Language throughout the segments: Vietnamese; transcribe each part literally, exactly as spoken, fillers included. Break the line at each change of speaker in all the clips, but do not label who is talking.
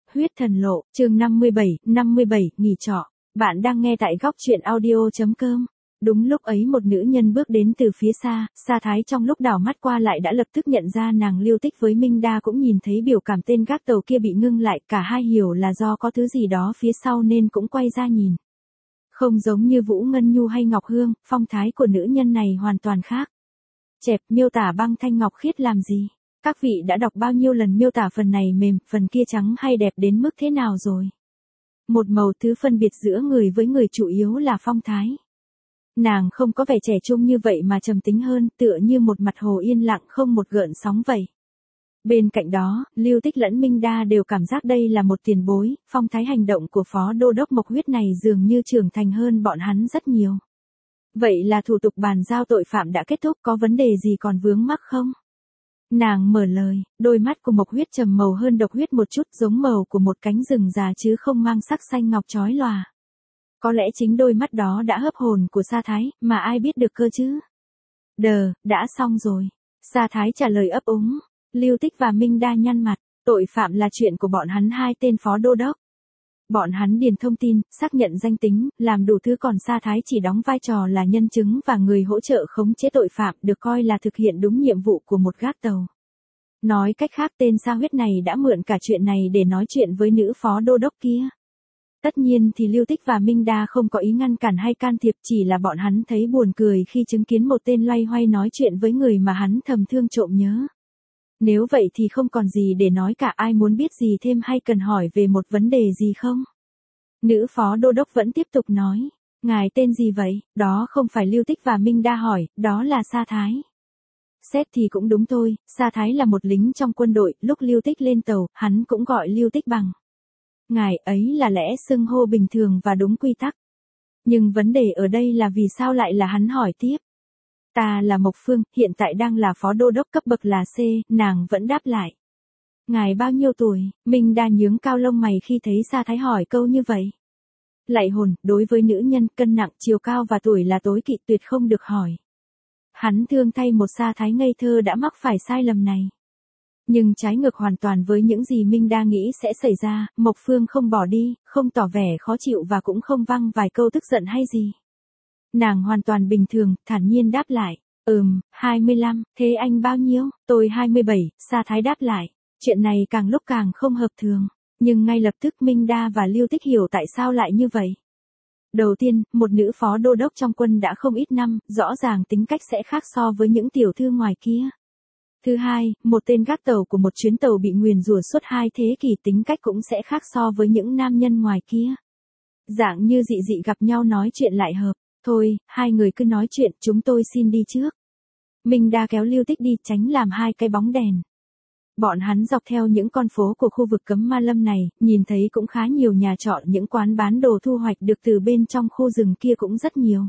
Huyết thần lộ, chương năm mươi bảy, năm mươi bảy, nghỉ trọ. Bạn đang nghe tại góc truyện audio.com. Đúng lúc ấy một nữ nhân bước đến từ phía xa, Sa Thái trong lúc đảo mắt qua lại đã lập tức nhận ra nàng Lưu Tích với Minh Đa cũng nhìn thấy biểu cảm tên gác tàu kia bị ngưng lại, cả hai hiểu là do có thứ gì đó phía sau nên cũng quay ra nhìn. Không giống như Vũ Ngân Nhu hay Ngọc Hương, phong thái của nữ nhân này hoàn toàn khác. Chẹp, miêu tả băng thanh ngọc khiết làm gì? Các vị đã đọc bao nhiêu lần miêu tả phần này mềm, phần kia trắng hay đẹp đến mức thế nào rồi? Một màu thứ phân biệt giữa người với người chủ yếu là phong thái. Nàng không có vẻ trẻ trung như vậy mà trầm tính hơn, tựa như một mặt hồ yên lặng không một gợn sóng vậy. Bên cạnh đó, Lưu Tích lẫn Minh Đa đều cảm giác đây là một tiền bối, phong thái hành động của Phó Đô đốc Mộc Huyết này dường như trưởng thành hơn bọn hắn rất nhiều. Vậy là thủ tục bàn giao tội phạm đã kết thúc, có vấn đề gì còn vướng mắc không? Nàng mở lời, đôi mắt của Mộc Huyết trầm màu hơn Độc Huyết một chút, giống màu của một cánh rừng già chứ không mang sắc xanh ngọc chói lòa. Có lẽ chính đôi mắt đó đã hấp hồn của Sa Thái, mà ai biết được cơ chứ? Đờ, đã xong rồi. Sa Thái trả lời ấp úng. Lưu Tích và Minh Đa nhăn mặt, tội phạm là chuyện của bọn hắn hai tên phó đô đốc. Bọn hắn điền thông tin, xác nhận danh tính, làm đủ thứ, còn Sa Thái chỉ đóng vai trò là nhân chứng và người hỗ trợ khống chế tội phạm, được coi là thực hiện đúng nhiệm vụ của một gác tàu. Nói cách khác, tên Sa Huyết này đã mượn cả chuyện này để nói chuyện với nữ phó đô đốc kia. Tất nhiên thì Lưu Tích và Minh Đa không có ý ngăn cản hay can thiệp, chỉ là bọn hắn thấy buồn cười khi chứng kiến một tên loay hoay nói chuyện với người mà hắn thầm thương trộm nhớ. Nếu vậy thì không còn gì để nói cả, ai muốn biết gì thêm hay cần hỏi về một vấn đề gì không? Nữ phó đô đốc vẫn tiếp tục nói. Ngài tên gì vậy? Đó không phải Lưu Tích và Minh Đa hỏi, đó là Sa Thái. Xét thì cũng đúng thôi, Sa Thái là một lính trong quân đội, lúc Lưu Tích lên tàu, hắn cũng gọi Lưu Tích bằng ngài, ấy là lẽ xưng hô bình thường và đúng quy tắc. Nhưng vấn đề ở đây là vì sao lại là hắn hỏi tiếp. Ta là Mộc Phương, hiện tại đang là phó đô đốc, cấp bậc là C, nàng vẫn đáp lại. Ngài bao nhiêu tuổi? Minh Đa nhướng cao lông mày khi thấy Sa Thái hỏi câu như vậy. Lạy hồn, đối với nữ nhân, cân nặng, chiều cao và tuổi là tối kỵ, tuyệt không được hỏi. Hắn thương thay một Sa Thái ngây thơ đã mắc phải sai lầm này. Nhưng trái ngược hoàn toàn với những gì Minh Đa nghĩ sẽ xảy ra, Mộc Phương không bỏ đi, không tỏ vẻ khó chịu và cũng không văng vài câu tức giận hay gì. Nàng hoàn toàn bình thường, thản nhiên đáp lại. Ừm, hai mươi lăm, thế anh bao nhiêu? Tôi hai mươi bảy, Sa Thái đáp lại. Chuyện này càng lúc càng không hợp thường. Nhưng ngay lập tức Minh Đa và Lưu Tích hiểu tại sao lại như vậy. Đầu tiên, một nữ phó đô đốc trong quân đã không ít năm, rõ ràng tính cách sẽ khác so với những tiểu thư ngoài kia. Thứ hai, một tên gác tàu của một chuyến tàu bị nguyền rủa suốt hai thế kỷ, tính cách cũng sẽ khác so với những nam nhân ngoài kia. Dạng như dị dị gặp nhau nói chuyện lại hợp. Thôi, hai người cứ nói chuyện, chúng tôi xin đi trước. Minh Đa kéo Lưu Tích đi, tránh làm hai cái bóng đèn. Bọn hắn dọc theo những con phố của khu vực cấm ma lâm này, nhìn thấy cũng khá nhiều nhà trọ, những quán bán đồ thu hoạch được từ bên trong khu rừng kia cũng rất nhiều.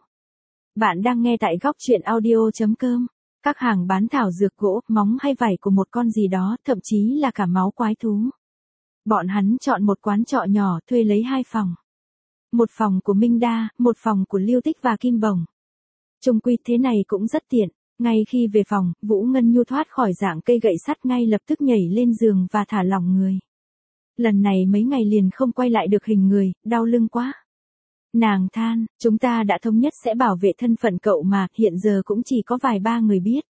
Bạn đang nghe tại góc truyện audio.com. Các hàng bán thảo dược, gỗ, móng hay vảy của một con gì đó, thậm chí là cả máu quái thú. Bọn hắn chọn một quán trọ nhỏ, thuê lấy hai phòng. Một phòng của Minh Đa, một phòng của Lưu Tích và Kim Bồng. Chung quy thế này cũng rất tiện. Ngay khi về phòng, Vũ Ngân Nhu thoát khỏi dạng cây gậy sắt ngay lập tức nhảy lên giường và thả lỏng người. Lần này mấy ngày liền không quay lại được hình người, đau lưng quá. Nàng than, chúng ta đã thống nhất sẽ bảo vệ thân phận cậu mà, hiện giờ cũng chỉ có vài ba người biết.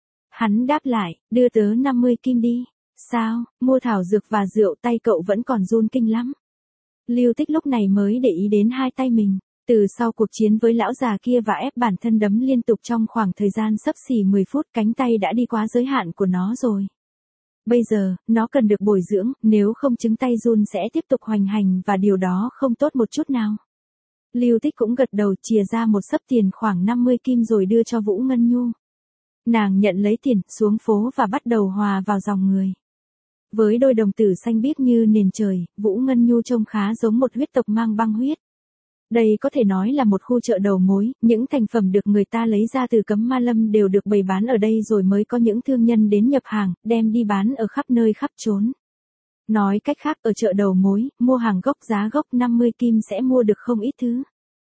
Hắn đáp lại, đưa tớ năm mươi kim đi. Sao, mua thảo dược và rượu, tay cậu vẫn còn run kinh lắm. Lưu Tích lúc này mới để ý đến hai tay mình. Từ sau cuộc chiến với lão già kia và ép bản thân đấm liên tục trong khoảng thời gian xấp xỉ mười phút, cánh tay đã đi quá giới hạn của nó rồi. Bây giờ, nó cần được bồi dưỡng, nếu không chứng tay run sẽ tiếp tục hoành hành và điều đó không tốt một chút nào. Lưu Tích cũng gật đầu, chìa ra một xấp tiền khoảng năm mươi kim rồi đưa cho Vũ Ngân Nhu. Nàng nhận lấy tiền, xuống phố và bắt đầu hòa vào dòng người. Với đôi đồng tử xanh biếc như nền trời, Vũ Ngân Nhu trông khá giống một huyết tộc mang băng huyết. Đây có thể nói là một khu chợ đầu mối, những thành phẩm được người ta lấy ra từ cấm ma lâm đều được bày bán ở đây rồi mới có những thương nhân đến nhập hàng, đem đi bán ở khắp nơi khắp chốn. Nói cách khác, ở chợ đầu mối, mua hàng gốc giá gốc năm mươi kim sẽ mua được không ít thứ.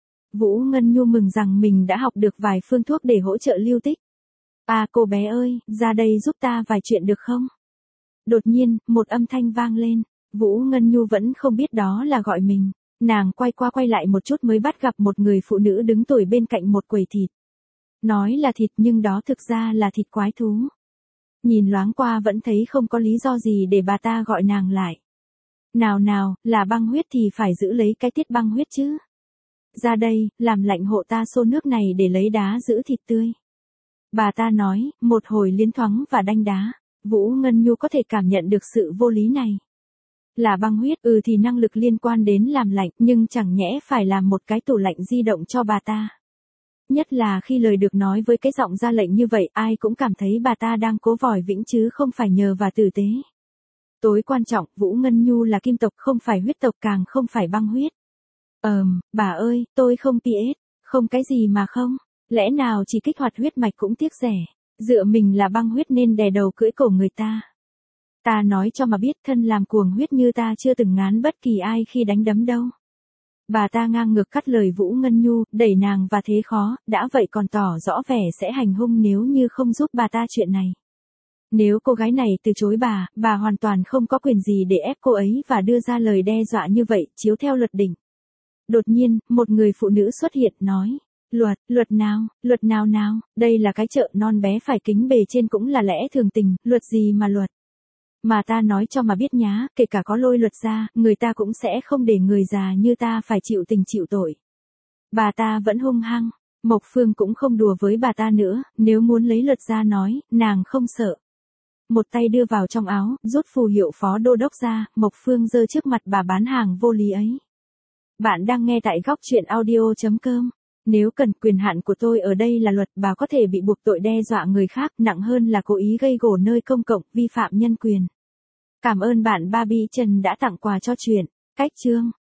Vũ Ngân Nhu mừng rằng mình đã học được vài phương thuốc để hỗ trợ Lưu Tích. À cô bé ơi, ra đây giúp ta vài chuyện được không? Đột nhiên, một âm thanh vang lên. Vũ Ngân Nhu vẫn không biết đó là gọi mình. Nàng quay qua quay lại một chút mới bắt gặp một người phụ nữ đứng tuổi bên cạnh một quầy thịt. Nói là thịt nhưng đó thực ra là thịt quái thú. Nhìn loáng qua vẫn thấy không có lý do gì để bà ta gọi nàng lại. Nào nào, là băng huyết thì phải giữ lấy cái tiết băng huyết chứ. Ra đây, làm lạnh hộ ta xô nước này để lấy đá giữ thịt tươi. Bà ta nói, một hồi liến thoáng và đanh đá. Vũ Ngân Nhu có thể cảm nhận được sự vô lý này. Là băng huyết, ừ thì năng lực liên quan đến làm lạnh, nhưng chẳng nhẽ phải làm một cái tủ lạnh di động cho bà ta. Nhất là khi lời được nói với cái giọng ra lệnh như vậy, ai cũng cảm thấy bà ta đang cố vòi vĩnh chứ không phải nhờ và tử tế. Tối quan trọng, Vũ Ngân Nhu là kim tộc không phải huyết tộc càng không phải băng huyết. Ờm, bà ơi, tôi không pê ét, không cái gì mà không, lẽ nào chỉ kích hoạt huyết mạch cũng tiếc rẻ, dựa mình là băng huyết nên đè đầu cưỡi cổ người ta. Ta nói cho mà biết thân làm cuồng huyết như ta chưa từng ngán bất kỳ ai khi đánh đấm đâu. Bà ta ngang ngược cắt lời Vũ Ngân Nhu, đẩy nàng và thế khó, đã vậy còn tỏ rõ vẻ sẽ hành hung nếu như không giúp bà ta chuyện này. Nếu cô gái này từ chối bà, bà hoàn toàn không có quyền gì để ép cô ấy và đưa ra lời đe dọa như vậy, chiếu theo luật định. Đột nhiên, một người phụ nữ xuất hiện nói, luật, luật nào, luật nào nào, đây là cái chợ non bé phải kính bề trên cũng là lẽ thường tình, luật gì mà luật. Mà ta nói cho mà biết nhá, kể cả có lôi luật ra, người ta cũng sẽ không để người già như ta phải chịu tình chịu tội. Bà ta vẫn hung hăng, Mộc Phương cũng không đùa với bà ta nữa, nếu muốn lấy luật ra nói, nàng không sợ. Một tay đưa vào trong áo, rút phù hiệu phó đô đốc ra, Mộc Phương giơ trước mặt bà bán hàng vô lý ấy. Bạn đang nghe tại góc truyện audio chấm com. Nếu cần quyền hạn của tôi ở đây là luật, bà có thể bị buộc tội đe dọa người khác, nặng hơn là cố ý gây gổ nơi công cộng, vi phạm nhân quyền. Cảm ơn bạn Barbie Trần đã tặng quà cho truyện. Cách chương